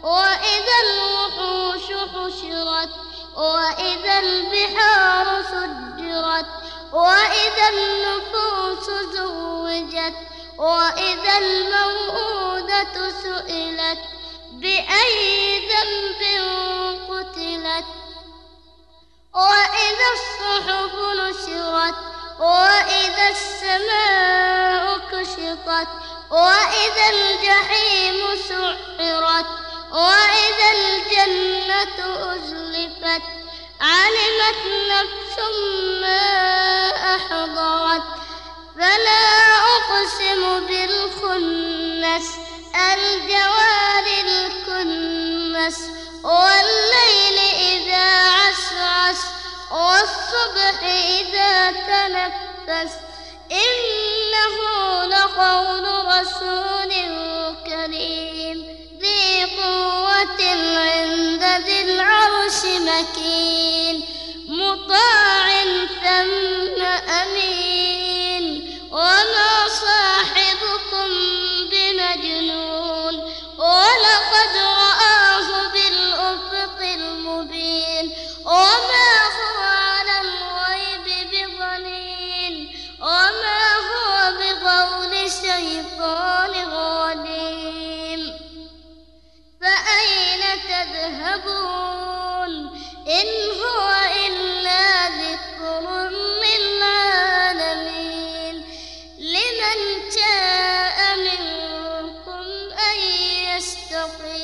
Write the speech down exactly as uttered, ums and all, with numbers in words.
وإذا الوحوش حشرت وإذا البحار سجرت وإذا النفوس زوجت وإذا الموءودة سئلت بأي ذنب قتلت وإذا الصحف نشرت وإذا السماء كشطت وإذا الجحيم سعرت وإذا الجنة أزلفت علمت نفس ما أحضرت فلا أقسم بالخنس الجوار الكنس والليل إذا عسعس والصبح إذا تنفس إنه لقول رسول كريم ذي قوة عند ذي العرش مكين مطاع ثم أمين وما صاحبكم بمجنون ولقد رآه بالأفق المبين وما هو على الغيب بضنين وما هو بقول شيطان رجيم فأين تذهبون إن هو إلا ذكر للعالمين لمن شاء منكم أن يستقيم